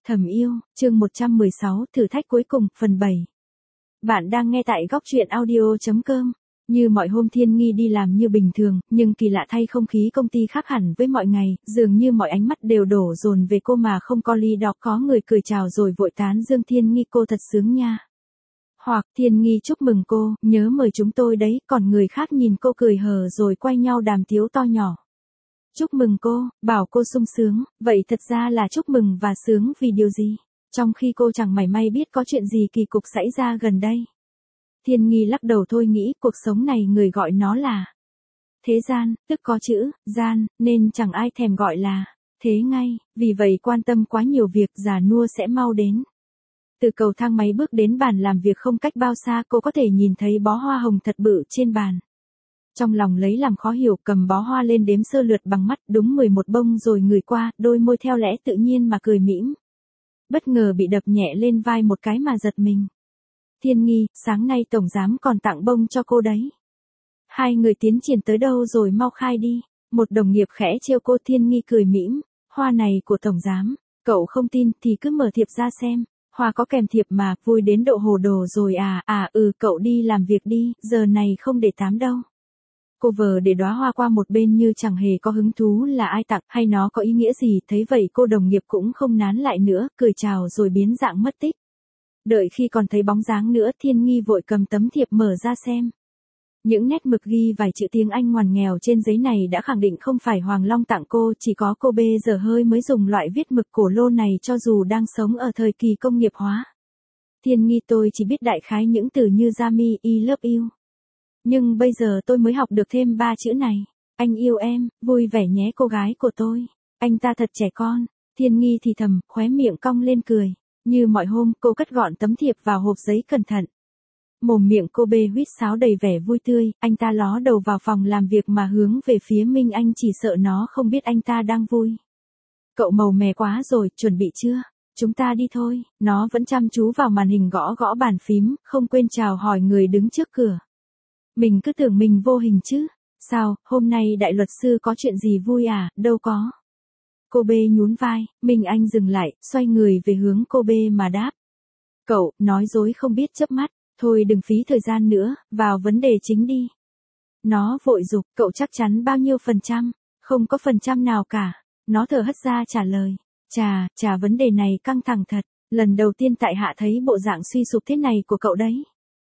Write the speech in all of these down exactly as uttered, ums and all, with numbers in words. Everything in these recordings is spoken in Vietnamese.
Thầm yêu, chương một trăm mười sáu, thử thách cuối cùng, phần bảy. Bạn đang nghe tại góc truyện audio chấm com. Như mọi hôm Thiên Nghi đi làm như bình thường, nhưng kỳ lạ thay không khí công ty khác hẳn với mọi ngày, dường như mọi ánh mắt đều đổ dồn về cô mà không có ly đó, có người cười chào rồi vội tán dương Thiên Nghi cô thật sướng nha. Hoặc Thiên Nghi chúc mừng cô, nhớ mời chúng tôi đấy, còn người khác nhìn cô cười hờ rồi quay nhau đàm tiếu to nhỏ. Chúc mừng cô, bảo cô sung sướng, vậy thật ra là chúc mừng và sướng vì điều gì? Trong khi cô chẳng mảy may biết có chuyện gì kỳ cục xảy ra gần đây. Thiên Nghi lắc đầu thôi nghĩ cuộc sống này người gọi nó là thế gian, tức có chữ, gian, nên chẳng ai thèm gọi là thế ngay, vì vậy quan tâm quá nhiều việc già nua sẽ mau đến. Từ cầu thang máy bước đến bàn làm việc không cách bao xa cô có thể nhìn thấy bó hoa hồng thật bự trên bàn. Trong lòng lấy làm khó hiểu cầm bó hoa lên đếm sơ lượt bằng mắt đúng mười một bông rồi ngửi qua, đôi môi theo lẽ tự nhiên mà cười mỉm. Bất ngờ bị đập nhẹ lên vai một cái mà giật mình. Thiên Nghi, sáng nay tổng giám còn tặng bông cho cô đấy. Hai người tiến triển tới đâu rồi mau khai đi. Một đồng nghiệp khẽ trêu cô. Thiên Nghi cười mỉm, hoa này của tổng giám, cậu không tin thì cứ mở thiệp ra xem. Hoa có kèm thiệp mà, vui đến độ hồ đồ rồi à, à ừ cậu đi làm việc đi, giờ này không để tám đâu. Cô vờ để đóa hoa qua một bên như chẳng hề có hứng thú là ai tặng hay nó có ý nghĩa gì, thấy vậy cô đồng nghiệp cũng không nán lại nữa, cười chào rồi biến dạng mất tích. Đợi khi còn thấy bóng dáng nữa Thiên Nghi vội cầm tấm thiệp mở ra xem. Những nét mực ghi vài chữ tiếng Anh ngoằn nghèo trên giấy này đã khẳng định không phải Hoàng Long tặng cô, chỉ có cô bây giờ hơi mới dùng loại viết mực cổ lô này cho dù đang sống ở thời kỳ công nghiệp hóa. Thiên Nghi tôi chỉ biết đại khái những từ như Yami, I love you. Nhưng bây giờ tôi mới học được thêm ba chữ này. Anh yêu em, vui vẻ nhé cô gái của tôi. Anh ta thật trẻ con. Thiên Nghi thì thầm, khóe miệng cong lên cười. Như mọi hôm cô cất gọn tấm thiệp vào hộp giấy cẩn thận. Mồm miệng cô bê huýt sáo đầy vẻ vui tươi, anh ta ló đầu vào phòng làm việc mà hướng về phía Minh Anh chỉ sợ nó không biết anh ta đang vui. Cậu màu mè quá rồi, chuẩn bị chưa? Chúng ta đi thôi. Nó vẫn chăm chú vào màn hình gõ gõ bàn phím, không quên chào hỏi người đứng trước cửa. Mình cứ tưởng mình vô hình chứ. Sao, hôm nay đại luật sư có chuyện gì vui à, đâu có. Cô bê nhún vai, Minh Anh dừng lại, xoay người về hướng cô bê mà đáp. Cậu, nói dối không biết chớp mắt, thôi đừng phí thời gian nữa, vào vấn đề chính đi. Nó vội giục, cậu chắc chắn bao nhiêu phần trăm, không có phần trăm nào cả. Nó thở hắt ra trả lời, chà, chà vấn đề này căng thẳng thật, lần đầu tiên tại hạ thấy bộ dạng suy sụp thế này của cậu đấy.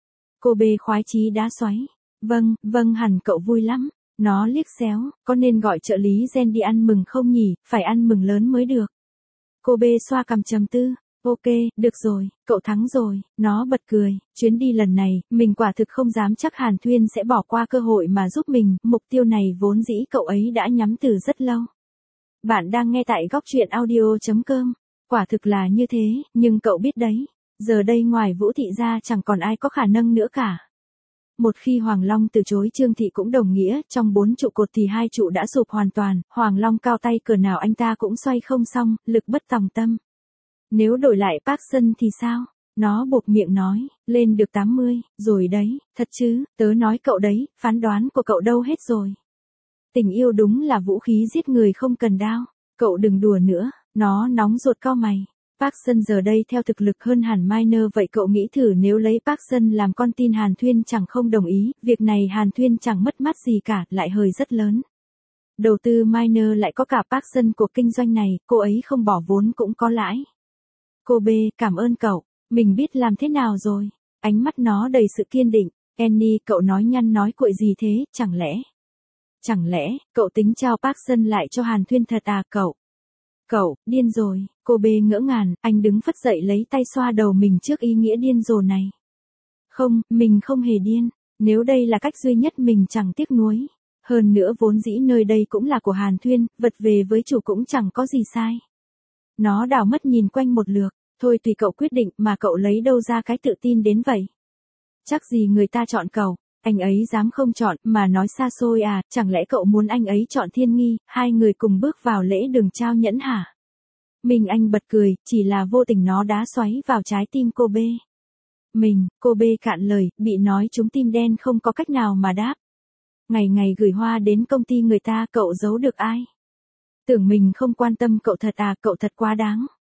Cô bê khoái chí đá xoáy, vâng, vâng hẳn cậu vui lắm. Nó liếc xéo, có nên gọi trợ lý Gen đi ăn mừng không nhỉ, phải ăn mừng lớn mới được. Cô bê xoa cằm trầm tư, ok, được rồi, cậu thắng rồi, nó bật cười, chuyến đi lần này, mình quả thực không dám chắc Hàn Thuyên sẽ bỏ qua cơ hội mà giúp mình, mục tiêu này vốn dĩ cậu ấy đã nhắm từ rất lâu. Bạn đang nghe tại góc truyện audio chấm com, quả thực là như thế, nhưng cậu biết đấy, giờ đây ngoài Vũ Thị ra chẳng còn ai có khả năng nữa cả. Một khi Hoàng Long từ chối Trương Thị cũng đồng nghĩa, trong bốn trụ cột thì hai trụ đã sụp hoàn toàn, Hoàng Long cao tay cờ nào anh ta cũng xoay không xong, lực bất tòng tâm. Nếu đổi lại Park Sun thì sao? Nó buộc miệng nói, lên được tám mươi, rồi đấy, thật chứ, tớ nói cậu đấy, phán đoán của cậu đâu hết rồi. Tình yêu đúng là vũ khí giết người không cần đao, cậu đừng đùa nữa, nó nóng ruột cau mày. Park Sun giờ đây theo thực lực hơn hẳn Minor, vậy cậu nghĩ thử nếu lấy Park Sun làm con tin Hàn Thuyên chẳng không đồng ý, việc này Hàn Thuyên chẳng mất mát gì cả, lại hơi rất lớn. Đầu tư Minor lại có cả Park Sun của kinh doanh này, cô ấy không bỏ vốn cũng có lãi. Cô B, cảm ơn cậu, mình biết làm thế nào rồi. Ánh mắt nó đầy sự kiên định. Annie, cậu nói nhăn nói cuội gì thế, chẳng lẽ? Chẳng lẽ, cậu tính trao Park Sun lại cho Hàn Thuyên thật à cậu? Cậu, điên rồi, cô bê ngỡ ngàng, anh đứng phất dậy lấy tay xoa đầu mình trước ý nghĩa điên rồ này. Không, mình không hề điên, nếu đây là cách duy nhất mình chẳng tiếc nuối. Hơn nữa vốn dĩ nơi đây cũng là của Hàn Thuyên, vật về với chủ cũng chẳng có gì sai. Nó đảo mắt nhìn quanh một lượt, thôi tùy cậu quyết định mà cậu lấy đâu ra cái tự tin đến vậy. Chắc gì người ta chọn cậu. Anh ấy dám không chọn, mà nói xa xôi à, chẳng lẽ cậu muốn anh ấy chọn Thiên Nghi, hai người cùng bước vào lễ đường trao nhẫn hả? Mình anh bật cười, chỉ là vô tình nó đá xoáy vào trái tim cô bê. Mình, cô bê cạn lời, bị nói trúng tim đen không có cách nào mà đáp. Ngày ngày gửi hoa đến công ty người ta cậu giấu được ai? Tưởng mình không quan tâm cậu thật à, cậu thật quá đáng.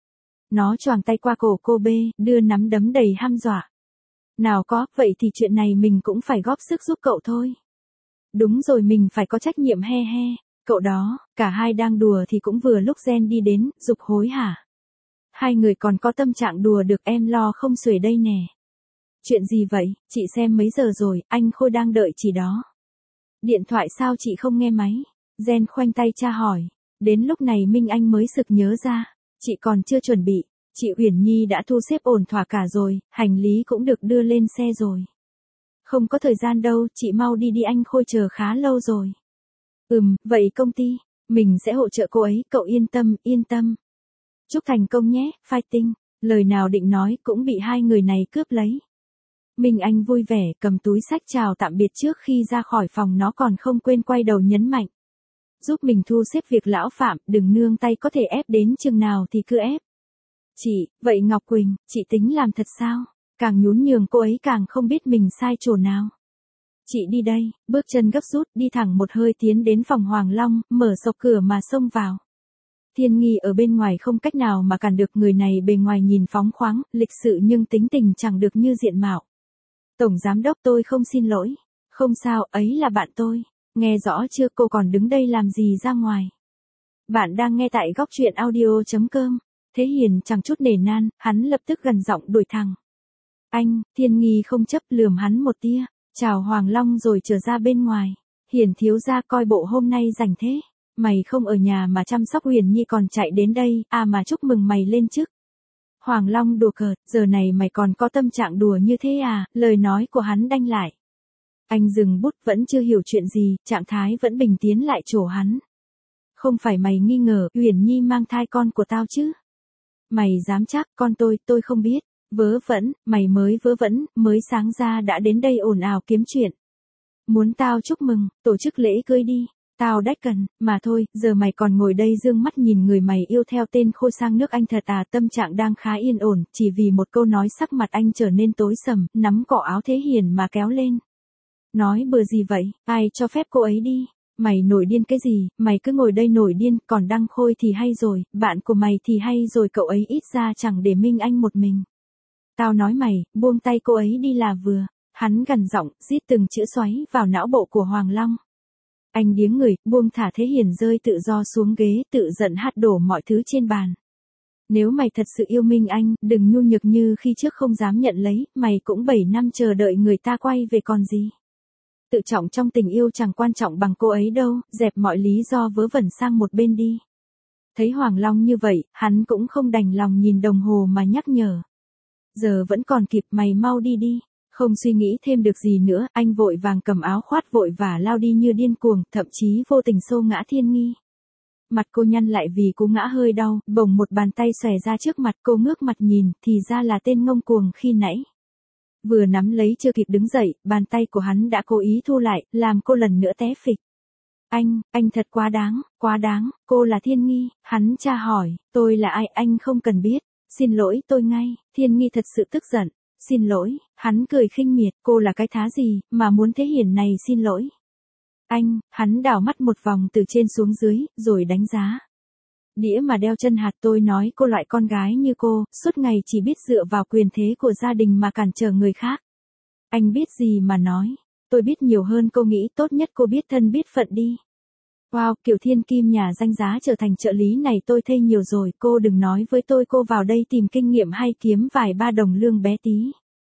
Nó choàng tay qua cổ cô bê, đưa nắm đấm đầy hăm dọa. Nào có, vậy thì chuyện này mình cũng phải góp sức giúp cậu thôi. Đúng rồi, mình phải có trách nhiệm, he he. Cậu đó, cả hai đang đùa thì cũng vừa lúc Gen đi đến, giục hối hả. Hai người còn có tâm trạng đùa được, em lo không xuể đây nè. Chuyện gì vậy, chị xem mấy giờ rồi, anh Khôi đang đợi chị đó. Điện thoại sao chị không nghe máy? Gen khoanh tay tra hỏi. Đến lúc này Minh Anh mới sực nhớ ra. Chị còn chưa chuẩn bị. Chị Uyển Nhi đã thu xếp ổn thỏa cả rồi, hành lý cũng được đưa lên xe rồi. Không có thời gian đâu, chị mau đi đi, anh Khôi chờ khá lâu rồi. Ừm, vậy công ty, mình sẽ hỗ trợ cô ấy, cậu yên tâm, yên tâm. Chúc thành công nhé, fighting. Lời nào định nói cũng bị hai người này cướp lấy. Minh Anh vui vẻ cầm túi sách chào tạm biệt trước khi ra khỏi phòng, nó còn không quên quay đầu nhấn mạnh. Giúp mình thu xếp việc lão Phạm, đừng nương tay, có thể ép đến chừng nào thì cứ ép. Chị, vậy Ngọc Quỳnh, chị tính làm thật sao? Càng nhún nhường cô ấy càng không biết mình sai chỗ nào. Chị đi đây, bước chân gấp rút đi thẳng một hơi tiến đến phòng Hoàng Long, mở sộc cửa mà xông vào. Thiên Nghi ở bên ngoài không cách nào mà cản được, người này bề ngoài nhìn phóng khoáng, lịch sự nhưng tính tình chẳng được như diện mạo. Tổng giám đốc, tôi không, xin lỗi. Không sao, ấy là bạn tôi. Nghe rõ chưa, cô còn đứng đây làm gì, ra ngoài. Bạn đang nghe tại góc truyện audio chấm com. Thế Hiền chẳng chút nể nan, hắn lập tức gần giọng đuổi thẳng. Anh, Thiên Nghi không chấp, lườm hắn một tia, chào Hoàng Long rồi trở ra bên ngoài. Hiền thiếu gia, coi bộ hôm nay rảnh thế. Mày không ở nhà mà chăm sóc Huyền Nhi còn chạy đến đây, à mà chúc mừng mày lên chức. Hoàng Long đùa cợt, giờ này mày còn có tâm trạng đùa như thế à, lời nói của hắn đanh lại. Anh dừng bút, vẫn chưa hiểu chuyện gì, trạng thái vẫn bình tiến lại chỗ hắn. Không phải mày nghi ngờ Huyền Nhi mang thai con của tao chứ? Mày dám chắc, con tôi, tôi không biết. Vớ vẩn, mày mới vớ vẩn, mới sáng ra đã đến đây ồn ào kiếm chuyện. Muốn tao chúc mừng, tổ chức lễ cưới đi. Tao đách cần, mà thôi, giờ mày còn ngồi đây dương mắt nhìn người mày yêu theo tên Khôi sang nước Anh thật à? Tâm trạng đang khá yên ổn, chỉ vì một câu nói sắc mặt anh trở nên tối sầm, nắm cỏ áo Thế Hiền mà kéo lên. Nói bừa gì vậy, ai cho phép cô ấy đi? Mày nổi điên cái gì, mày cứ ngồi đây nổi điên, còn Đăng Khôi thì hay rồi, bạn của mày thì hay rồi, cậu ấy ít ra chẳng để Minh Anh một mình. Tao nói mày, buông tay cô ấy đi là vừa. Hắn gằn giọng, rít từng chữ xoáy vào não bộ của Hoàng Long. Anh điếng người, buông thả Thế Hiền rơi tự do xuống ghế, tự giận hắt đổ mọi thứ trên bàn. Nếu mày thật sự yêu Minh Anh, đừng nhu nhược như khi trước không dám nhận lấy, mày cũng bảy năm chờ đợi người ta quay về còn gì. Tự trọng trong tình yêu chẳng quan trọng bằng cô ấy đâu, dẹp mọi lý do vớ vẩn sang một bên đi. Thấy Hoàng Long như vậy, hắn cũng không đành lòng nhìn đồng hồ mà nhắc nhở. Giờ vẫn còn kịp, mày mau đi đi. Không suy nghĩ thêm được gì nữa, anh vội vàng cầm áo khoác vội và lao đi như điên cuồng, thậm chí vô tình xô ngã Thiên Nghi. Mặt cô nhăn lại vì cú ngã hơi đau, bỗng một bàn tay xòe ra trước mặt, cô ngước mặt nhìn, thì ra là tên ngông cuồng khi nãy. Vừa nắm lấy chưa kịp đứng dậy, bàn tay của hắn đã cố ý thu lại, làm cô lần nữa té phịch. Anh, anh thật quá đáng, quá đáng, cô là Thiên Nghi, hắn tra hỏi, tôi là ai, anh không cần biết, xin lỗi tôi ngay. Thiên Nghi thật sự tức giận. Xin lỗi, hắn cười khinh miệt, cô là cái thá gì, mà muốn Thế Hiền này xin lỗi. Anh, hắn đảo mắt một vòng từ trên xuống dưới, rồi đánh giá. Đĩa mà đeo chân hạt, tôi nói cô loại con gái như cô, suốt ngày chỉ biết dựa vào quyền thế của gia đình mà cản trở người khác. Anh biết gì mà nói, tôi biết nhiều hơn cô nghĩ, tốt nhất cô biết thân biết phận đi. Wow, kiểu thiên kim nhà danh giá trở thành trợ lý này tôi thê nhiều rồi, cô đừng nói với tôi cô vào đây tìm kinh nghiệm hay kiếm vài ba đồng lương bé tí.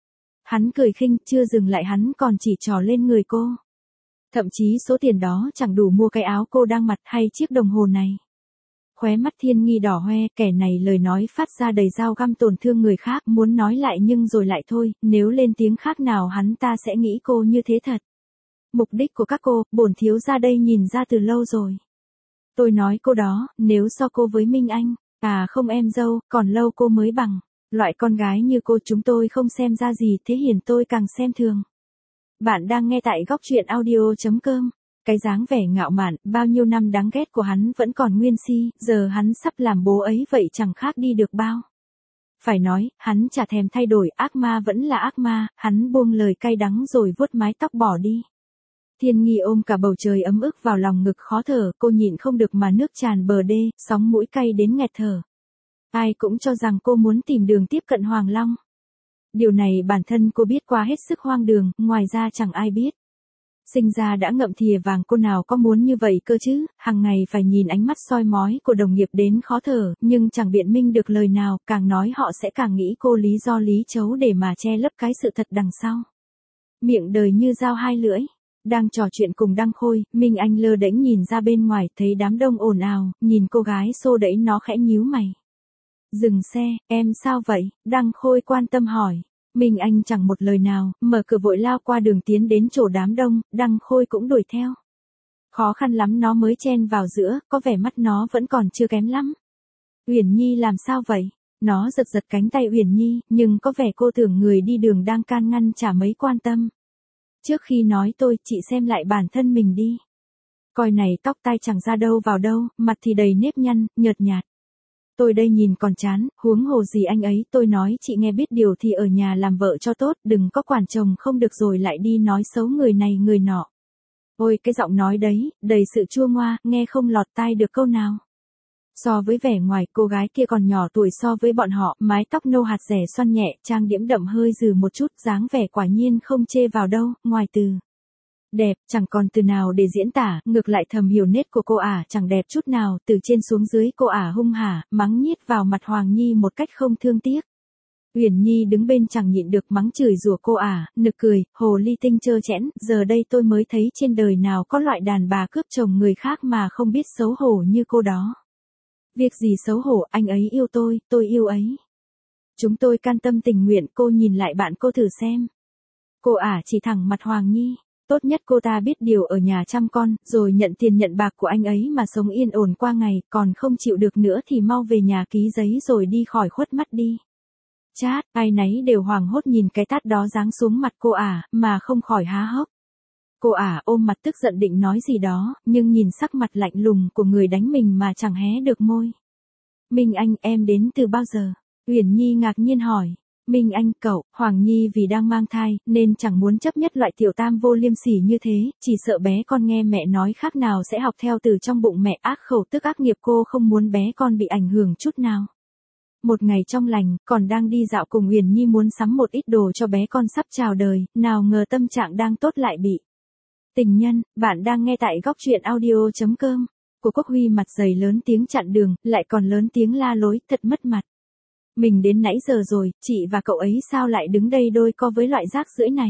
Hắn cười khinh, chưa dừng lại hắn còn chỉ trỏ lên người cô. Thậm chí số tiền đó chẳng đủ mua cái áo cô đang mặc hay chiếc đồng hồ này. Khóe mắt Thiên Nghi đỏ hoe, kẻ này lời nói phát ra đầy dao găm tổn thương người khác, muốn nói lại nhưng rồi lại thôi, nếu lên tiếng khác nào hắn ta sẽ nghĩ cô như thế thật. Mục đích của các cô, bổn thiếu ra đây nhìn ra từ lâu rồi. Tôi nói cô đó, nếu so cô với Minh Anh, à không em dâu, còn lâu cô mới bằng. Loại con gái như cô chúng tôi không xem ra gì, Thế Hiền tôi càng xem thường. Bạn đang nghe tại góc truyện audio chấm com. Cái dáng vẻ ngạo mạn, bao nhiêu năm đáng ghét của hắn vẫn còn nguyên si, giờ hắn sắp làm bố ấy vậy chẳng khác đi được bao. Phải nói, hắn chả thèm thay đổi, ác ma vẫn là ác ma, hắn buông lời cay đắng rồi vuốt mái tóc bỏ đi. Thiên Nghi ôm cả bầu trời ấm ức vào lòng ngực khó thở, cô nhịn không được mà nước tràn bờ đê, sóng mũi cay đến nghẹt thở. Ai cũng cho rằng cô muốn tìm đường tiếp cận Hoàng Long. Điều này bản thân cô biết qua hết sức hoang đường, ngoài ra chẳng ai biết. Sinh ra đã ngậm thìa vàng, cô nào có muốn như vậy cơ chứ, hàng ngày phải nhìn ánh mắt soi mói của đồng nghiệp đến khó thở, nhưng chẳng biện minh được lời nào, càng nói họ sẽ càng nghĩ cô lý do lý chấu để mà che lấp cái sự thật đằng sau. Miệng đời như dao hai lưỡi. Đang trò chuyện cùng Đăng Khôi, Minh Anh lơ đễnh nhìn ra bên ngoài, thấy đám đông ồn ào, nhìn cô gái xô đẩy nó khẽ nhíu mày. Dừng xe, em sao vậy? Đăng Khôi quan tâm hỏi. Minh Anh chẳng một lời nào, mở cửa vội lao qua đường tiến đến chỗ đám đông, Đăng Khôi cũng đuổi theo. Khó khăn lắm nó mới chen vào giữa, có vẻ mắt nó vẫn còn chưa kém lắm. Uyển Nhi làm sao vậy? Nó giật giật cánh tay Uyển Nhi, nhưng có vẻ cô tưởng người đi đường đang can ngăn chả mấy quan tâm. Trước khi nói tôi, chị xem lại bản thân mình đi. Coi này, tóc tai chẳng ra đâu vào đâu, mặt thì đầy nếp nhăn, nhợt nhạt. Tôi đây nhìn còn chán, huống hồ gì anh ấy, tôi nói chị nghe biết điều thì ở nhà làm vợ cho tốt, đừng có quản chồng không được rồi lại đi nói xấu người này người nọ. Ôi cái giọng nói đấy, đầy sự chua ngoa, nghe không lọt tai được câu nào. So với vẻ ngoài, cô gái kia còn nhỏ tuổi so với bọn họ, mái tóc nâu hạt rẻ xoăn nhẹ, trang điểm đậm hơi dừ một chút, dáng vẻ quả nhiên không chê vào đâu, ngoài từ đẹp, chẳng còn từ nào để diễn tả, ngược lại thầm hiểu nết của cô ả chẳng đẹp chút nào, từ trên xuống dưới cô ả hung hả, mắng nhiết vào mặt Hoàng Nhi một cách không thương tiếc. Uyển Nhi đứng bên chẳng nhịn được mắng chửi rủa cô ả, nực cười, hồ ly tinh trơ trẽn, giờ đây tôi mới thấy trên đời nào có loại đàn bà cướp chồng người khác mà không biết xấu hổ như cô đó. Việc gì xấu hổ, anh ấy yêu tôi, tôi yêu ấy. Chúng tôi can tâm tình nguyện, cô nhìn lại bạn cô thử xem. Cô ả chỉ thẳng mặt Hoàng Nhi. Tốt nhất cô ta biết điều ở nhà chăm con, rồi nhận tiền nhận bạc của anh ấy mà sống yên ổn qua ngày, còn không chịu được nữa thì mau về nhà ký giấy rồi đi khỏi khuất mắt đi. Chát, ai nấy đều hoảng hốt nhìn cái tát đó giáng xuống mặt cô ả, mà không khỏi há hốc. Cô ả ôm mặt tức giận định nói gì đó, nhưng nhìn sắc mặt lạnh lùng của người đánh mình mà chẳng hé được môi. Minh Anh, em đến từ bao giờ? Uyển Nhi ngạc nhiên hỏi. Minh Anh, cậu, Hoàng Nhi vì đang mang thai, nên chẳng muốn chấp nhất loại tiểu tam vô liêm sỉ như thế, chỉ sợ bé con nghe mẹ nói khác nào sẽ học theo từ trong bụng mẹ, ác khẩu tức ác nghiệp, cô không muốn bé con bị ảnh hưởng chút nào. Một ngày trong lành, còn đang đi dạo cùng Uyển Nhi muốn sắm một ít đồ cho bé con sắp chào đời, nào ngờ tâm trạng đang tốt lại bị tình nhân. Bạn đang nghe tại góc truyện audio chấm com. Của Quốc Huy mặt dày lớn tiếng chặn đường, lại còn lớn tiếng la lối, thật mất mặt. Mình đến nãy giờ rồi, chị và cậu ấy sao lại đứng đây đôi co với loại rác rưởi này?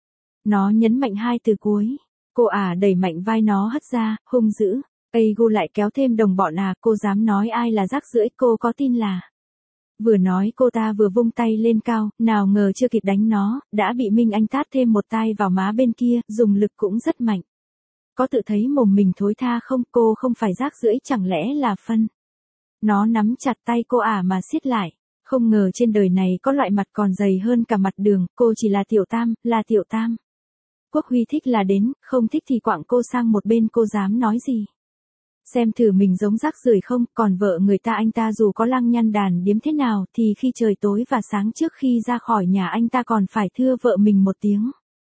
Nó nhấn mạnh hai từ cuối. Cô ả đẩy mạnh vai nó hất ra, hung dữ. Ây gu lại kéo thêm đồng bọn à, cô dám nói ai là rác rưởi, cô có tin là... Vừa nói cô ta vừa vung tay lên cao, nào ngờ chưa kịp đánh nó, đã bị Minh Anh tát thêm một tay vào má bên kia, dùng lực cũng rất mạnh. Có tự thấy mồm mình thối tha không, cô không phải rác rưởi chẳng lẽ là phân. Nó nắm chặt tay cô ả mà siết lại. Không ngờ trên đời này có loại mặt còn dày hơn cả mặt đường, cô chỉ là tiểu tam, là tiểu tam. Quốc Huy thích là đến, không thích thì quạng cô sang một bên, cô dám nói gì? Xem thử mình giống rác rưởi không, còn vợ người ta anh ta dù có lăng nhăng đàn điếm thế nào thì khi trời tối và sáng trước khi ra khỏi nhà anh ta còn phải thưa vợ mình một tiếng.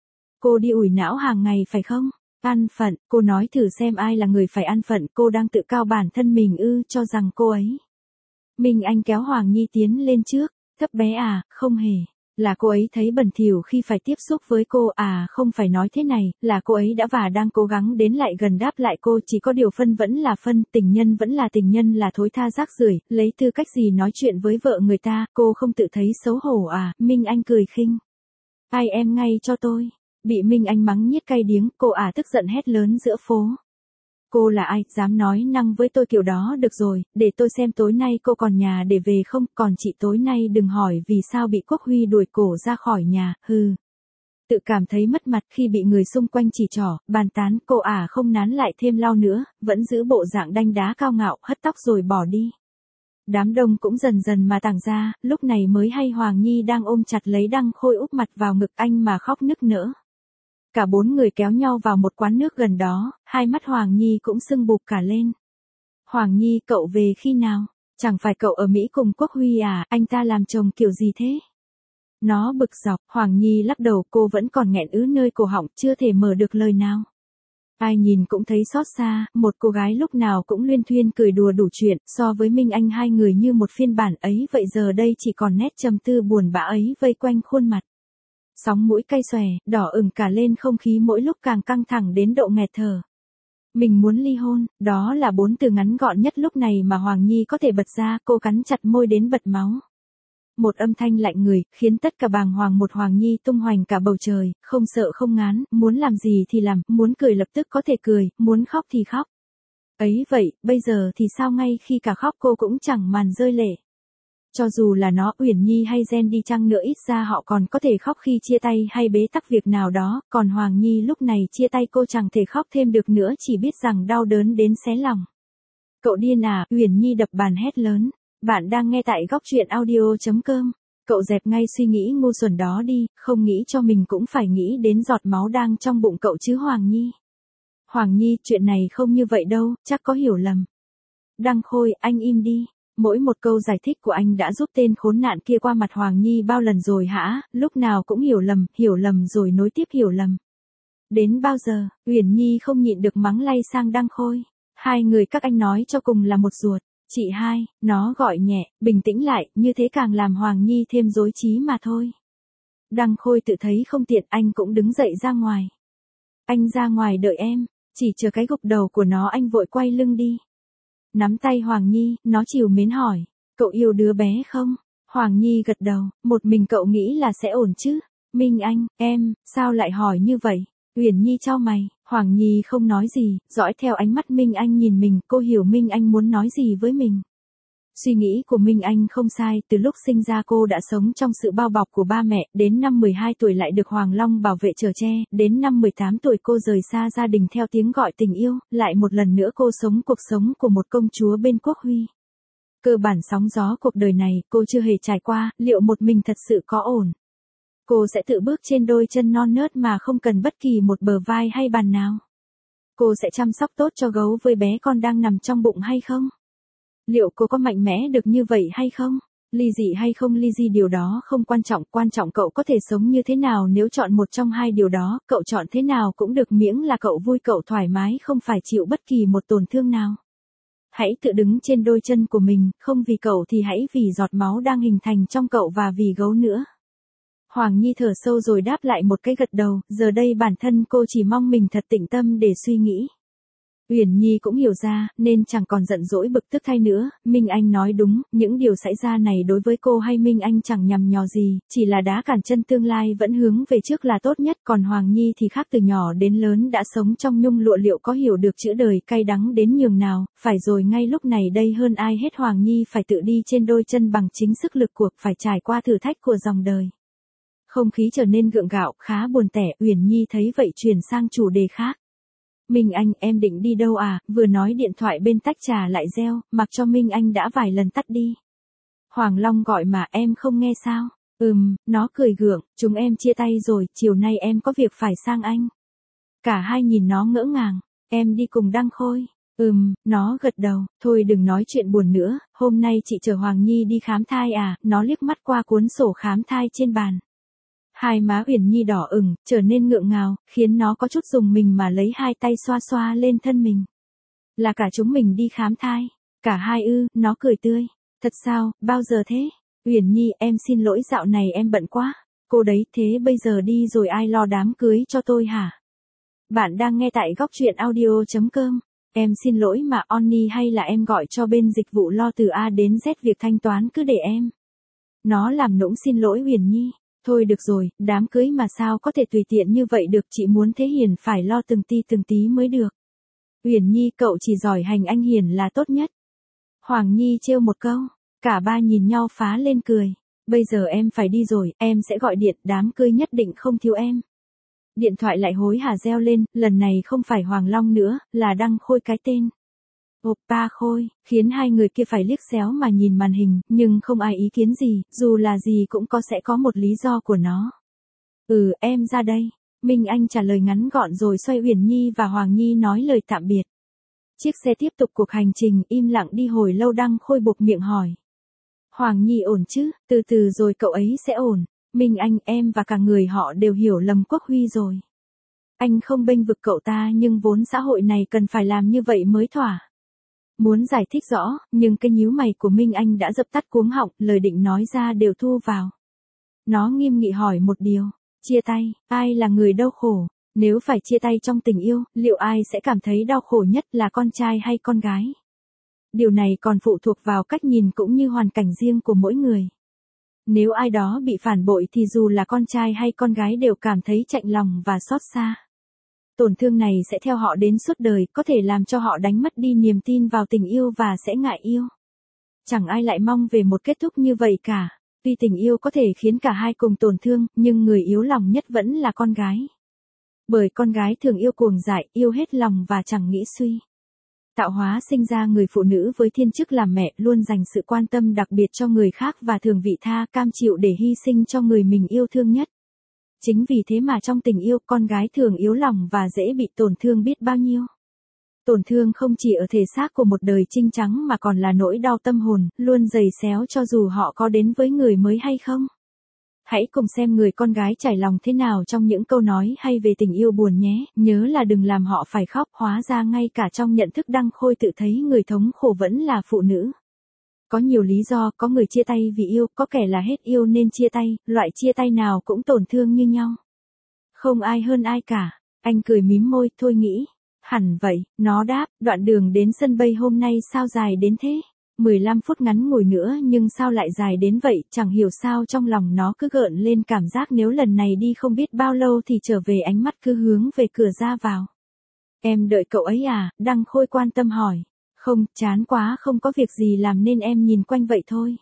Cô đi ủi não hàng ngày phải không? Ăn phận, cô nói thử xem ai là người phải ăn phận, cô đang tự cao bản thân mình ư, cho rằng cô ấy. Minh Anh kéo Hoàng Nhi tiến lên trước, thấp bé à, không hề. Là cô ấy thấy bẩn thỉu khi phải tiếp xúc với cô à, không phải nói thế này, là cô ấy đã và đang cố gắng đến lại gần đáp lại cô, chỉ có điều phân vẫn là phân, tình nhân vẫn là tình nhân, là thối tha rác rưởi, lấy tư cách gì nói chuyện với vợ người ta, cô không tự thấy xấu hổ à? Minh Anh cười khinh. Ai em ngay cho tôi. Bị Minh Anh mắng nhiết cay điếng, cô à tức giận hét lớn giữa phố. Cô là ai, dám nói năng với tôi kiểu đó, được rồi, để tôi xem tối nay cô còn nhà để về không, còn chị tối nay đừng hỏi vì sao bị Quốc Huy đuổi cổ ra khỏi nhà, hừ. Tự cảm thấy mất mặt khi bị người xung quanh chỉ trỏ, bàn tán, cô ả không nán lại thêm lao nữa, vẫn giữ bộ dạng đanh đá cao ngạo, hất tóc rồi bỏ đi. Đám đông cũng dần dần mà tàng ra, lúc này mới hay Hoàng Nhi đang ôm chặt lấy Đăng Khôi úp mặt vào ngực anh mà khóc nức nở. Cả bốn người kéo nhau vào một quán nước gần đó, hai mắt Hoàng Nhi cũng sưng bụp cả lên. Hoàng Nhi, cậu về khi nào? Chẳng phải cậu ở Mỹ cùng Quốc Huy à, anh ta làm chồng kiểu gì thế? Nó bực dọc, Hoàng Nhi lắc đầu, cô vẫn còn nghẹn ứ nơi cổ họng, chưa thể mở được lời nào. Ai nhìn cũng thấy xót xa, một cô gái lúc nào cũng luyên thuyên cười đùa đủ chuyện, so với Minh Anh hai người như một phiên bản ấy vậy giờ đây chỉ còn nét trầm tư buồn bã ấy vây quanh khuôn mặt. Sóng mũi cay xòe, đỏ ửng cả lên, không khí mỗi lúc càng căng thẳng đến độ nghẹt thở. Mình muốn ly hôn, đó là bốn từ ngắn gọn nhất lúc này mà Hoàng Nhi có thể bật ra, cô cắn chặt môi đến bật máu. Một âm thanh lạnh người, khiến tất cả bàng hoàng, một Hoàng Nhi tung hoành cả bầu trời, không sợ không ngán, muốn làm gì thì làm, muốn cười lập tức có thể cười, muốn khóc thì khóc. Ấy vậy, bây giờ thì sao, ngay khi cả khóc cô cũng chẳng màn rơi lệ. Cho dù là nó, Uyển Nhi hay Gen đi chăng nữa ít ra họ còn có thể khóc khi chia tay hay bế tắc việc nào đó, còn Hoàng Nhi lúc này chia tay cô chẳng thể khóc thêm được nữa, chỉ biết rằng đau đớn đến xé lòng. Cậu điên à, Uyển Nhi đập bàn hét lớn. Bạn đang nghe tại góc truyện audio.com. Cậu dẹp ngay suy nghĩ ngu xuẩn đó đi, không nghĩ cho mình cũng phải nghĩ đến giọt máu đang trong bụng cậu chứ Hoàng Nhi. Hoàng Nhi, chuyện này không như vậy đâu, chắc có hiểu lầm. Đăng Khôi, anh im đi. Mỗi một câu giải thích của anh đã giúp tên khốn nạn kia qua mặt Hoàng Nhi bao lần rồi hả, lúc nào cũng hiểu lầm, hiểu lầm rồi nối tiếp hiểu lầm. Đến bao giờ, Uyển Nhi không nhịn được mắng lay sang Đăng Khôi. Hai người các anh nói cho cùng là một ruột. Chị hai, nó gọi nhẹ, bình tĩnh lại, như thế càng làm Hoàng Nhi thêm rối trí mà thôi. Đăng Khôi tự thấy không tiện, anh cũng đứng dậy ra ngoài. Anh ra ngoài đợi em, chỉ chờ cái gục đầu của nó anh vội quay lưng đi. Nắm tay Hoàng Nhi, nó trìu mến hỏi, cậu yêu đứa bé không? Hoàng Nhi gật đầu, một mình cậu nghĩ là sẽ ổn chứ? Minh Anh, em, sao lại hỏi như vậy? Uyển Nhi chau mày, Hoàng Nhi không nói gì, dõi theo ánh mắt Minh Anh nhìn mình, cô hiểu Minh Anh muốn nói gì với mình. Suy nghĩ của Minh Anh không sai, từ lúc sinh ra cô đã sống trong sự bao bọc của ba mẹ, đến năm mười hai tuổi lại được Hoàng Long bảo vệ chở che, đến năm mười tám tuổi cô rời xa gia đình theo tiếng gọi tình yêu, lại một lần nữa cô sống cuộc sống của một công chúa bên quốc huy. Cơ bản sóng gió cuộc đời này, cô chưa hề trải qua, liệu một mình thật sự có ổn? Cô sẽ tự bước trên đôi chân non nớt mà không cần bất kỳ một bờ vai hay bàn nào. Cô sẽ chăm sóc tốt cho gấu với bé con đang nằm trong bụng hay không? Liệu cô có mạnh mẽ được như vậy hay không? Ly dị hay không ly dị điều đó không quan trọng, quan trọng cậu có thể sống như thế nào nếu chọn một trong hai điều đó, cậu chọn thế nào cũng được miễn là cậu vui, cậu thoải mái, không phải chịu bất kỳ một tổn thương nào. Hãy tự đứng trên đôi chân của mình, không vì cậu thì hãy vì giọt máu đang hình thành trong cậu và vì gấu nữa. Hoàng Nhi thở sâu rồi đáp lại một cái gật đầu, giờ đây bản thân cô chỉ mong mình thật tĩnh tâm để suy nghĩ. Uyển Nhi cũng hiểu ra, nên chẳng còn giận dỗi bực tức thay nữa, Minh Anh nói đúng, những điều xảy ra này đối với cô hay Minh Anh chẳng nhằm nhò gì, chỉ là đá cản chân tương lai vẫn hướng về trước là tốt nhất, còn Hoàng Nhi thì khác, từ nhỏ đến lớn đã sống trong nhung lụa, liệu có hiểu được chữ đời cay đắng đến nhường nào, phải rồi ngay lúc này đây hơn ai hết Hoàng Nhi phải tự đi trên đôi chân bằng chính sức lực cuộc, phải trải qua thử thách của dòng đời. Không khí trở nên gượng gạo, khá buồn tẻ, Uyển Nhi thấy vậy chuyển sang chủ đề khác. Minh Anh, em định đi đâu à? Vừa nói điện thoại bên tách trà lại reo, mặc cho Minh Anh đã vài lần tắt đi. Hoàng Long gọi mà em không nghe sao? Ừm, nó cười gượng, chúng em chia tay rồi, chiều nay em có việc phải sang Anh. Cả hai nhìn nó ngỡ ngàng, em đi cùng Đăng Khôi. Ừm, nó gật đầu, thôi đừng nói chuyện buồn nữa, hôm nay chị chở Hoàng Nhi đi khám thai à? Nó liếc mắt qua cuốn sổ khám thai trên bàn. Hai má Uyển Nhi đỏ ửng, trở nên ngượng ngào, khiến nó có chút dùng mình mà lấy hai tay xoa xoa lên thân mình. Là cả chúng mình đi khám thai. Cả hai ư, nó cười tươi. Thật sao, bao giờ thế? Uyển Nhi, em xin lỗi, dạo này em bận quá. Cô đấy, thế bây giờ đi rồi ai lo đám cưới cho tôi hả? Bạn đang nghe tại góc truyện audio.com. Em xin lỗi mà Onni, hay là em gọi cho bên dịch vụ lo từ A đến Z việc thanh toán cứ để em. Nó làm nũng xin lỗi Uyển Nhi. Thôi được rồi, đám cưới mà sao có thể tùy tiện như vậy được, chị muốn thế Hiền phải lo từng tí từng tí mới được. Uyển Nhi, cậu chỉ giỏi hành anh Hiền là tốt nhất. Hoàng Nhi trêu một câu, cả ba nhìn nhau phá lên cười. Bây giờ em phải đi rồi, em sẽ gọi điện, đám cưới nhất định không thiếu em. Điện thoại lại hối hả reo lên, lần này không phải Hoàng Long nữa, là Đăng Khôi cái tên. Oppa Khôi, khiến hai người kia phải liếc xéo mà nhìn màn hình, nhưng không ai ý kiến gì, dù là gì cũng có sẽ có một lý do của nó. Ừ, em ra đây. Minh Anh trả lời ngắn gọn rồi xoay Uyển Nhi và Hoàng Nhi nói lời tạm biệt. Chiếc xe tiếp tục cuộc hành trình, im lặng đi hồi lâu, Đăng Khôi buộc miệng hỏi. Hoàng Nhi ổn chứ, từ từ rồi cậu ấy sẽ ổn. Minh Anh, em và cả người họ đều hiểu lầm Quốc Huy rồi. Anh không bênh vực cậu ta nhưng vốn xã hội này cần phải làm như vậy mới thỏa. Muốn giải thích rõ, nhưng cái nhíu mày của Minh Anh đã dập tắt cuống họng, lời định nói ra đều thu vào. Nó nghiêm nghị hỏi một điều, chia tay, ai là người đau khổ? Nếu phải chia tay trong tình yêu, liệu ai sẽ cảm thấy đau khổ nhất là con trai hay con gái? Điều này còn phụ thuộc vào cách nhìn cũng như hoàn cảnh riêng của mỗi người. Nếu ai đó bị phản bội thì dù là con trai hay con gái đều cảm thấy chạnh lòng và xót xa. Tổn thương này sẽ theo họ đến suốt đời, có thể làm cho họ đánh mất đi niềm tin vào tình yêu và sẽ ngại yêu. Chẳng ai lại mong về một kết thúc như vậy cả. Tuy tình yêu có thể khiến cả hai cùng tổn thương, nhưng người yếu lòng nhất vẫn là con gái. Bởi con gái thường yêu cuồng dại, yêu hết lòng và chẳng nghĩ suy. Tạo hóa sinh ra người phụ nữ với thiên chức làm mẹ, luôn dành sự quan tâm đặc biệt cho người khác và thường vị tha, cam chịu để hy sinh cho người mình yêu thương nhất. Chính vì thế mà trong tình yêu, con gái thường yếu lòng và dễ bị tổn thương biết bao nhiêu. Tổn thương không chỉ ở thể xác của một đời trinh trắng mà còn là nỗi đau tâm hồn, luôn giày xéo cho dù họ có đến với người mới hay không. Hãy cùng xem người con gái trải lòng thế nào trong những câu nói hay về tình yêu buồn nhé, nhớ là đừng làm họ phải khóc, hóa ra ngay cả trong nhận thức Đăng Khôi tự thấy người thống khổ vẫn là phụ nữ. Có nhiều lý do, có người chia tay vì yêu, có kẻ là hết yêu nên chia tay, loại chia tay nào cũng tổn thương như nhau. Không ai hơn ai cả, anh cười mím môi, thôi nghĩ. Hẳn vậy, nó đáp, đoạn đường đến sân bay hôm nay sao dài đến thế? mười lăm phút ngắn ngủi nữa nhưng sao lại dài đến vậy, chẳng hiểu sao trong lòng nó cứ gợn lên cảm giác nếu lần này đi không biết bao lâu thì trở về, ánh mắt cứ hướng về cửa ra vào. Em đợi cậu ấy à? Đăng Khôi quan tâm hỏi. Không, chán quá, không có việc gì làm nên em nhìn quanh vậy thôi.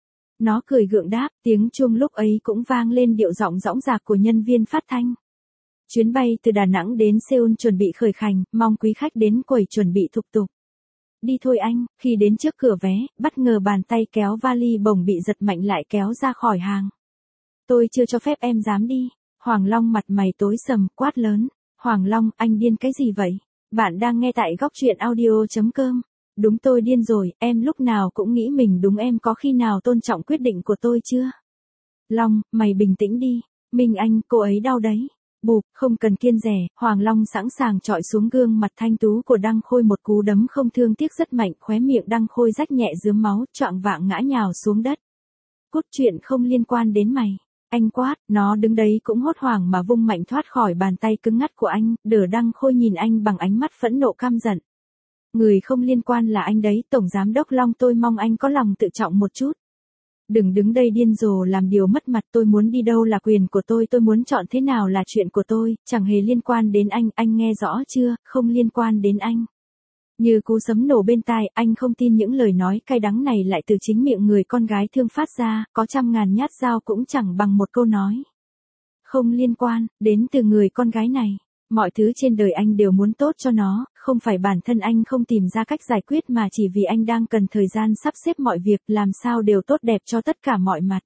Nó cười gượng đáp, tiếng chuông lúc ấy cũng vang lên điệu giọng dõng dạc của nhân viên phát thanh. Chuyến bay từ Đà Nẵng đến Seoul chuẩn bị khởi hành, mong quý khách đến quầy chuẩn bị thủ tục. Đi thôi anh, khi đến trước cửa vé, bất ngờ bàn tay kéo vali bồng bị giật mạnh lại kéo ra khỏi hàng. Tôi chưa cho phép em dám đi. Hoàng Long mặt mày tối sầm, quát lớn. Hoàng Long, anh điên cái gì vậy? Bạn đang nghe tại góc truyện audio chấm com. Đúng, tôi điên rồi, em lúc nào cũng nghĩ mình đúng, em có khi nào tôn trọng quyết định của tôi chưa? Long, mày bình tĩnh đi. Minh Anh, cô ấy đau đấy. Bụp, không cần kiêng dè, Hoàng Long sẵn sàng chọi xuống gương mặt thanh tú của Đăng Khôi một cú đấm không thương tiếc rất mạnh, khóe miệng Đăng Khôi rách nhẹ rướm máu, choạng vạng ngã nhào xuống đất. Cốt chuyện không liên quan đến mày. Anh quát, nó đứng đấy cũng hốt hoảng mà vung mạnh thoát khỏi bàn tay cứng ngắt của anh, đờ. Đăng Khôi nhìn anh bằng ánh mắt phẫn nộ căm giận. Người không liên quan là anh đấy, Tổng Giám đốc Long, tôi mong anh có lòng tự trọng một chút. Đừng đứng đây điên rồ làm điều mất mặt, tôi muốn đi đâu là quyền của tôi, tôi muốn chọn thế nào là chuyện của tôi, chẳng hề liên quan đến anh, anh nghe rõ chưa, không liên quan đến anh. Như cú sấm nổ bên tai, anh không tin những lời nói cay đắng này lại từ chính miệng người con gái thương phát ra, có trăm ngàn nhát dao cũng chẳng bằng một câu nói. Không liên quan, đến từ người con gái này. Mọi thứ trên đời anh đều muốn tốt cho nó, không phải bản thân anh không tìm ra cách giải quyết mà chỉ vì anh đang cần thời gian sắp xếp mọi việc làm sao đều tốt đẹp cho tất cả mọi mặt.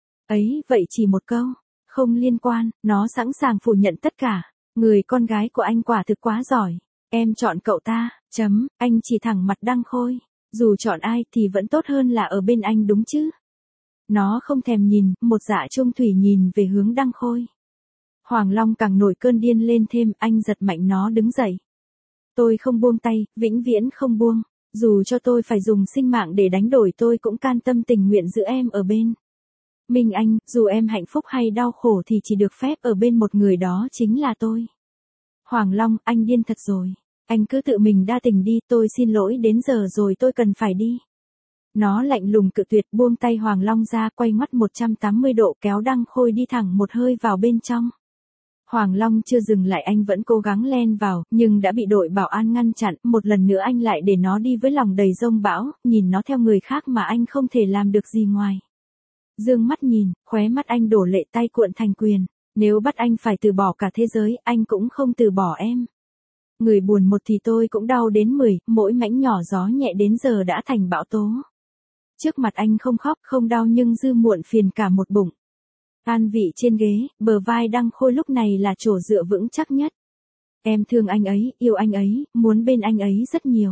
Ấy, vậy chỉ một câu, không liên quan, nó sẵn sàng phủ nhận tất cả. Người con gái của anh quả thực quá giỏi. Em chọn cậu ta, chấm, anh chỉ thẳng mặt Đăng Khôi. Dù chọn ai thì vẫn tốt hơn là ở bên anh đúng chứ. Nó không thèm nhìn, một dạ trung thủy nhìn về hướng Đăng Khôi. Hoàng Long càng nổi cơn điên lên thêm, anh giật mạnh nó đứng dậy. Tôi không buông tay, vĩnh viễn không buông. Dù cho tôi phải dùng sinh mạng để đánh đổi tôi cũng can tâm tình nguyện giữ em ở bên. Minh Anh, dù em hạnh phúc hay đau khổ thì chỉ được phép ở bên một người, đó chính là tôi. Hoàng Long, anh điên thật rồi. Anh cứ tự mình đa tình đi, tôi xin lỗi, đến giờ rồi, tôi cần phải đi. Nó lạnh lùng cự tuyệt, buông tay Hoàng Long ra, quay ngoắt một trăm tám mươi độ kéo Đăng Khôi đi thẳng một hơi vào bên trong. Hoàng Long chưa dừng lại, anh vẫn cố gắng len vào, nhưng đã bị đội bảo an ngăn chặn, một lần nữa anh lại để nó đi với lòng đầy dông bão, nhìn nó theo người khác mà anh không thể làm được gì ngoài. Dương mắt nhìn, khóe mắt anh đổ lệ, tay cuộn thành quyền, nếu bắt anh phải từ bỏ cả thế giới, anh cũng không từ bỏ em. Người buồn một thì tôi cũng đau đến mười, mỗi mảnh nhỏ gió nhẹ đến giờ đã thành bão tố. Trước mặt anh không khóc, không đau nhưng dư muộn phiền cả một bụng. An vị trên ghế, bờ vai Đăng Khôi lúc này là chỗ dựa vững chắc nhất. Em thương anh ấy, yêu anh ấy, muốn bên anh ấy rất nhiều.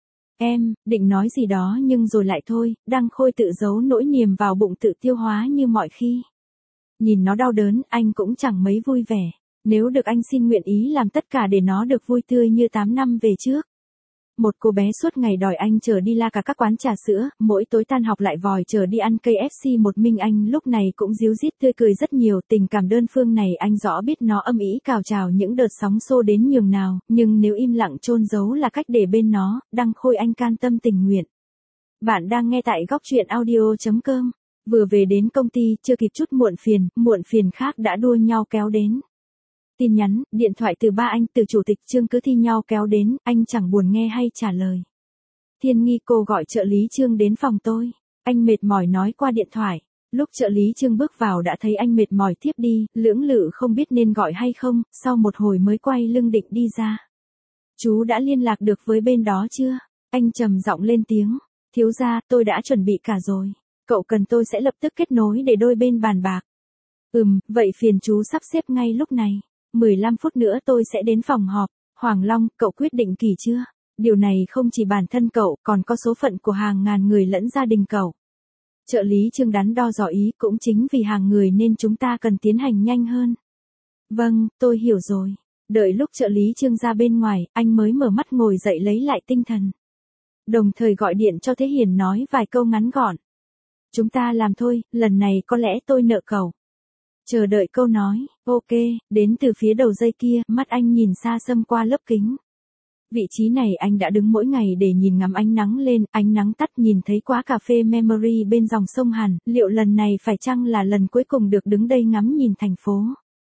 Em, định nói gì đó nhưng rồi lại thôi, Đăng Khôi tự giấu nỗi niềm vào bụng tự tiêu hóa như mọi khi. Nhìn nó đau đớn, anh cũng chẳng mấy vui vẻ. Nếu được anh xin nguyện ý làm tất cả để nó được vui tươi như tám năm về trước. Một cô bé suốt ngày đòi anh chở đi la cả các quán trà sữa, mỗi tối tan học lại vòi chở đi ăn cây ép xê. Một mình anh lúc này cũng díu dít tươi cười rất nhiều. Tình cảm đơn phương này anh rõ biết nó âm ỉ cào trào những đợt sóng xô đến nhường nào, nhưng nếu im lặng chôn giấu là cách để bên nó. Đăng Khôi anh can tâm tình nguyện. Bạn đang nghe tại góc truyện audio chấm com. Vừa về đến công ty, chưa kịp chút muộn phiền, muộn phiền khác đã đua nhau kéo đến. Tin nhắn, điện thoại từ ba anh, từ chủ tịch Trương cứ thi nhau kéo đến, anh chẳng buồn nghe hay trả lời. Thiên nghi cô gọi trợ lý Trương đến phòng tôi. Anh mệt mỏi nói qua điện thoại. Lúc trợ lý Trương bước vào đã thấy anh mệt mỏi tiếp đi, lưỡng lự không biết nên gọi hay không, sau một hồi mới quay lưng định đi ra. Chú đã liên lạc được với bên đó chưa? Anh trầm giọng lên tiếng. Thiếu gia, tôi đã chuẩn bị cả rồi. Cậu cần tôi sẽ lập tức kết nối để đôi bên bàn bạc. Ừm, vậy phiền chú sắp xếp ngay lúc này. mười lăm phút nữa tôi sẽ đến phòng họp. Hoàng Long, cậu quyết định kỳ chưa? Điều này không chỉ bản thân cậu, còn có số phận của hàng ngàn người lẫn gia đình cậu. Trợ lý Trương đắn đo dò ý, cũng chính vì hàng người nên chúng ta cần tiến hành nhanh hơn. Vâng, tôi hiểu rồi. Đợi lúc trợ lý Trương ra bên ngoài, anh mới mở mắt ngồi dậy lấy lại tinh thần. Đồng thời gọi điện cho Thế Hiền nói vài câu ngắn gọn. Chúng ta làm thôi, lần này có lẽ tôi nợ cậu. Chờ đợi câu nói, ok, đến từ phía đầu dây kia, mắt anh nhìn xa xăm qua lớp kính. Vị trí này anh đã đứng mỗi ngày để nhìn ngắm ánh nắng lên, ánh nắng tắt nhìn thấy quán cà phê Memory bên dòng sông Hàn, liệu lần này phải chăng là lần cuối cùng được đứng đây ngắm nhìn thành phố?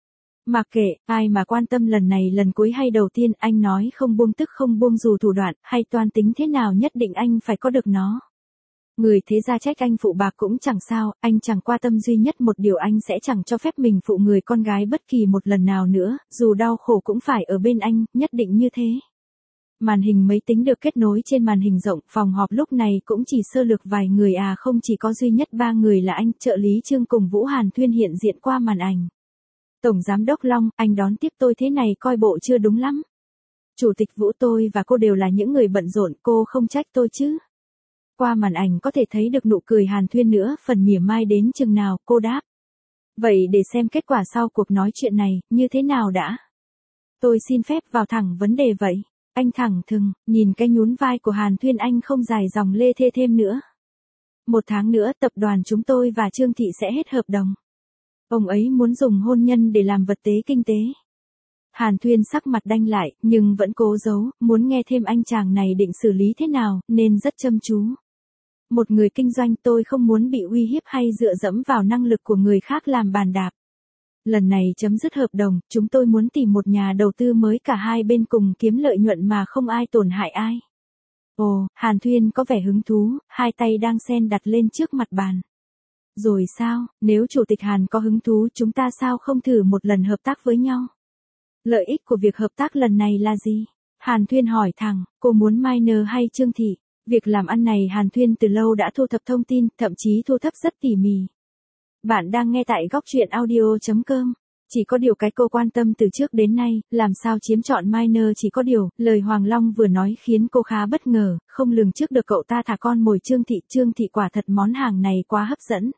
Mặc kệ, ai mà quan tâm lần này lần cuối hay đầu tiên, anh nói không buông tức không buông dù thủ đoạn, hay toan tính thế nào nhất định anh phải có được nó. Người thế gia trách anh phụ bạc cũng chẳng sao, anh chẳng qua tâm duy nhất một điều anh sẽ chẳng cho phép mình phụ người con gái bất kỳ một lần nào nữa, dù đau khổ cũng phải ở bên anh, nhất định như thế. Màn hình máy tính được kết nối trên màn hình rộng, phòng họp lúc này cũng chỉ sơ lược vài người à không chỉ có duy nhất ba người là anh, trợ lý Trương cùng Vũ Hàn Thuyên hiện diện qua màn ảnh. Tổng Giám đốc Long, anh đón tiếp tôi thế này coi bộ chưa đúng lắm. Chủ tịch Vũ tôi và cô đều là những người bận rộn, cô không trách tôi chứ. Qua màn ảnh có thể thấy được nụ cười Hàn Thuyên nữa, phần mỉa mai đến chừng nào, cô đáp. Vậy để xem kết quả sau cuộc nói chuyện này, như thế nào đã? Tôi xin phép vào thẳng vấn đề vậy. Anh thẳng thừng, nhìn cái nhún vai của Hàn Thuyên anh không dài dòng lê thê thêm nữa. Một tháng nữa tập đoàn chúng tôi và Trương Thị sẽ hết hợp đồng. Ông ấy muốn dùng hôn nhân để làm vật tế kinh tế. Hàn Thuyên sắc mặt đanh lại, nhưng vẫn cố giấu, muốn nghe thêm anh chàng này định xử lý thế nào, nên rất chăm chú. Một người kinh doanh tôi không muốn bị uy hiếp hay dựa dẫm vào năng lực của người khác làm bàn đạp. Lần này chấm dứt hợp đồng, chúng tôi muốn tìm một nhà đầu tư mới cả hai bên cùng kiếm lợi nhuận mà không ai tổn hại ai. Ồ, Hàn Thuyên có vẻ hứng thú, hai tay đang xen đặt lên trước mặt bàn. Rồi sao, nếu Chủ tịch Hàn có hứng thú chúng ta sao không thử một lần hợp tác với nhau? Lợi ích của việc hợp tác lần này là gì? Hàn Thuyên hỏi thẳng, cô muốn Minor hay Trương Thị? Việc làm ăn này Hàn Thuyên từ lâu đã thu thập thông tin, thậm chí thu thập rất tỉ mỉ. Bạn đang nghe tại góc truyện audio chấm com. Chỉ có điều cái cô quan tâm từ trước đến nay, làm sao chiếm trọn Minor chỉ có điều, lời Hoàng Long vừa nói khiến cô khá bất ngờ, không lường trước được cậu ta thả con mồi Trương Thị. Trương Thị quả thật món hàng này quá hấp dẫn.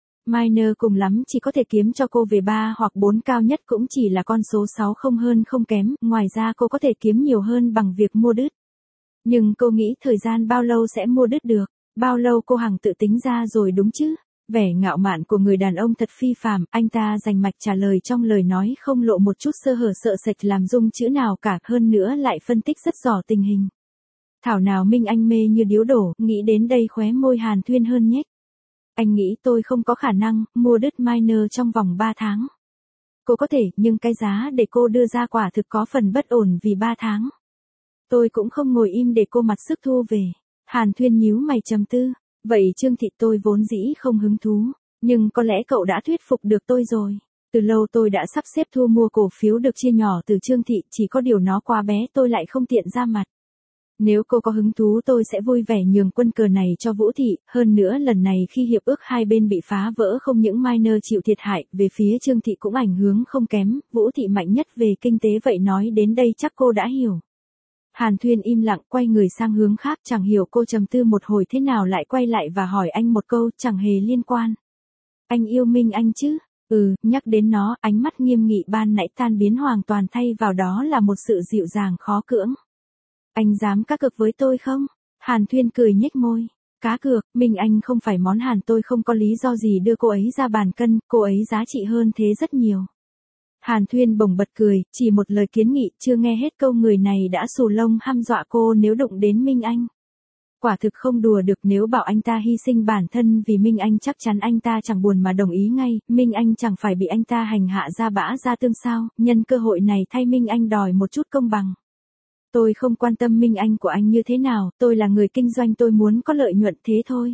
Minor cùng lắm chỉ có thể kiếm cho cô về ba hoặc bốn, cao nhất cũng chỉ là con số sáu, không hơn không kém, ngoài ra cô có thể kiếm nhiều hơn bằng việc mua đứt. Nhưng cô nghĩ thời gian bao lâu sẽ mua đứt được, bao lâu cô hằng tự tính ra rồi đúng chứ? Vẻ ngạo mạn của người đàn ông thật phi phàm, anh ta rành mạch trả lời trong lời nói không lộ một chút sơ hở sợ sệt làm rung chữ nào cả, hơn nữa lại phân tích rất rõ tình hình. Thảo nào Minh Anh mê như điếu đổ, nghĩ đến đây khóe môi Hàn Thuyên hơn nhếch. Anh nghĩ tôi không có khả năng mua đứt Minor trong vòng ba tháng. Cô có thể, nhưng cái giá để cô đưa ra quả thực có phần bất ổn vì ba tháng. Tôi cũng không ngồi im để cô mặc sức thu về. Hàn Thuyên nhíu mày trầm tư. Vậy Trương Thị tôi vốn dĩ không hứng thú, nhưng có lẽ cậu đã thuyết phục được tôi rồi. Từ lâu tôi đã sắp xếp thu mua cổ phiếu được chia nhỏ từ Trương Thị, chỉ có điều nó quá bé tôi lại không tiện ra mặt. Nếu cô có hứng thú tôi sẽ vui vẻ nhường quân cờ này cho Vũ Thị, hơn nữa lần này khi hiệp ước hai bên bị phá vỡ không những Minor chịu thiệt hại, về phía Trương Thị cũng ảnh hưởng không kém, Vũ Thị mạnh nhất về kinh tế vậy nói đến đây chắc cô đã hiểu. Hàn Thuyên im lặng quay người sang hướng khác, chẳng hiểu cô trầm tư một hồi thế nào lại quay lại và hỏi anh một câu chẳng hề liên quan. Anh yêu Minh Anh chứ? Ừ, nhắc đến nó, ánh mắt nghiêm nghị ban nãy tan biến hoàn toàn thay vào đó là một sự dịu dàng khó cưỡng. Anh dám cá cược với tôi không? Hàn Thuyên cười nhếch môi. Cá cược, Minh Anh không phải món hàng, tôi không có lý do gì đưa cô ấy ra bàn cân, cô ấy giá trị hơn thế rất nhiều. Hàn Thuyên bỗng bật cười, chỉ một lời kiến nghị, chưa nghe hết câu người này đã xù lông hăm dọa cô nếu đụng đến Minh Anh. Quả thực không đùa được, nếu bảo anh ta hy sinh bản thân vì Minh Anh chắc chắn anh ta chẳng buồn mà đồng ý ngay, Minh Anh chẳng phải bị anh ta hành hạ ra bã ra tương sao, nhân cơ hội này thay Minh Anh đòi một chút công bằng. Tôi không quan tâm Minh Anh của anh như thế nào, tôi là người kinh doanh, tôi muốn có lợi nhuận thế thôi.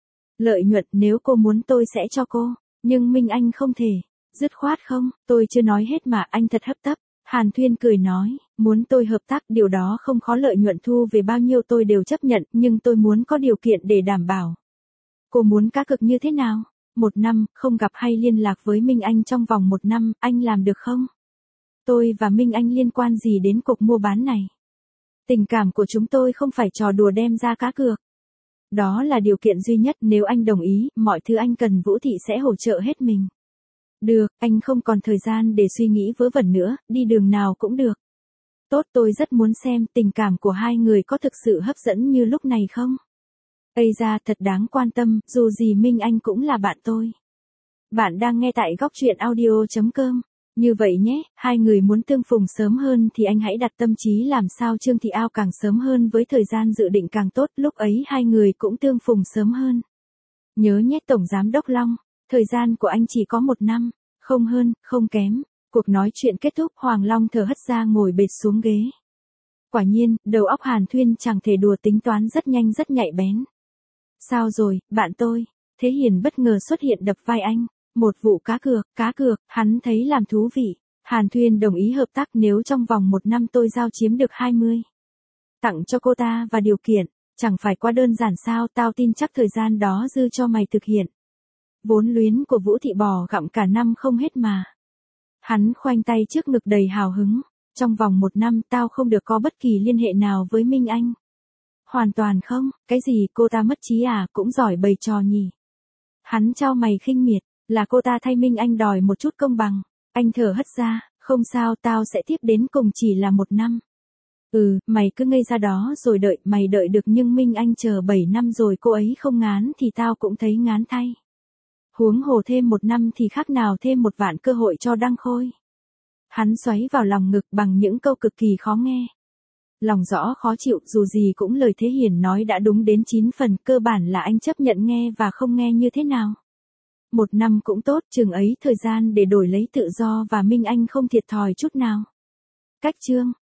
Lợi nhuận, nếu cô muốn tôi sẽ cho cô, nhưng Minh Anh không thể. Dứt khoát không, tôi chưa nói hết mà, anh thật hấp tấp. Hàn Thuyên cười nói, muốn tôi hợp tác điều đó không khó, lợi nhuận thu về bao nhiêu tôi đều chấp nhận, nhưng tôi muốn có điều kiện để đảm bảo. Cô muốn cá cược như thế nào? Một năm, không gặp hay liên lạc với Minh Anh trong vòng một năm, anh làm được không? Tôi và Minh Anh liên quan gì đến cuộc mua bán này? Tình cảm của chúng tôi không phải trò đùa đem ra cá cược. Đó là điều kiện duy nhất, nếu anh đồng ý, mọi thứ anh cần Vũ Thị sẽ hỗ trợ hết mình. Được, anh không còn thời gian để suy nghĩ vớ vẩn nữa, đi đường nào cũng được. Tốt, tôi rất muốn xem tình cảm của hai người có thực sự hấp dẫn như lúc này không? Ây da, thật đáng quan tâm, dù gì Minh Anh cũng là bạn tôi. Bạn đang nghe tại góc truyện audio chấm com. Như vậy nhé, hai người muốn tương phùng sớm hơn thì anh hãy đặt tâm trí làm sao Trương Thị Ao càng sớm hơn với thời gian dự định càng tốt, lúc ấy hai người cũng tương phùng sớm hơn. Nhớ nhé Tổng Giám Đốc Long, thời gian của anh chỉ có một năm, không hơn, không kém. Cuộc nói chuyện kết thúc, Hoàng Long thở hắt ra ngồi bệt xuống ghế. Quả nhiên, đầu óc Hàn Thuyên chẳng thể đùa, tính toán rất nhanh rất nhạy bén. Sao rồi, bạn tôi? Thế Hiền bất ngờ xuất hiện đập vai anh. Một vụ cá cược, cá cược, hắn thấy làm thú vị. Hàn Thuyên đồng ý hợp tác nếu trong vòng một năm tôi giao chiếm được hai mươi. Tặng cho cô ta và điều kiện, chẳng phải quá đơn giản sao, tao tin chắc thời gian đó dư cho mày thực hiện. Vốn luyến của Vũ Thị bò gặm cả năm không hết mà. Hắn khoanh tay trước ngực đầy hào hứng. Trong vòng một năm tao không được có bất kỳ liên hệ nào với Minh Anh. Hoàn toàn không, cái gì cô ta mất trí à, cũng giỏi bày trò nhỉ. Hắn trao mày khinh miệt, là cô ta thay Minh Anh đòi một chút công bằng. Anh thở hắt ra, không sao, tao sẽ tiếp đến cùng, chỉ là một năm. Ừ, mày cứ ngây ra đó rồi đợi, mày đợi được nhưng Minh Anh chờ bảy năm rồi cô ấy không ngán thì tao cũng thấy ngán thay. Huống hồ thêm một năm thì khác nào thêm một vạn cơ hội cho Đăng Khôi. Hắn xoáy vào lòng ngực bằng những câu cực kỳ khó nghe. Lòng rõ khó chịu, dù gì cũng lời Thế Hiền nói đã đúng đến chín phần, cơ bản là anh chấp nhận nghe và không nghe như thế nào. Một năm cũng tốt, chừng ấy thời gian để đổi lấy tự do và Minh Anh không thiệt thòi chút nào. Cách chương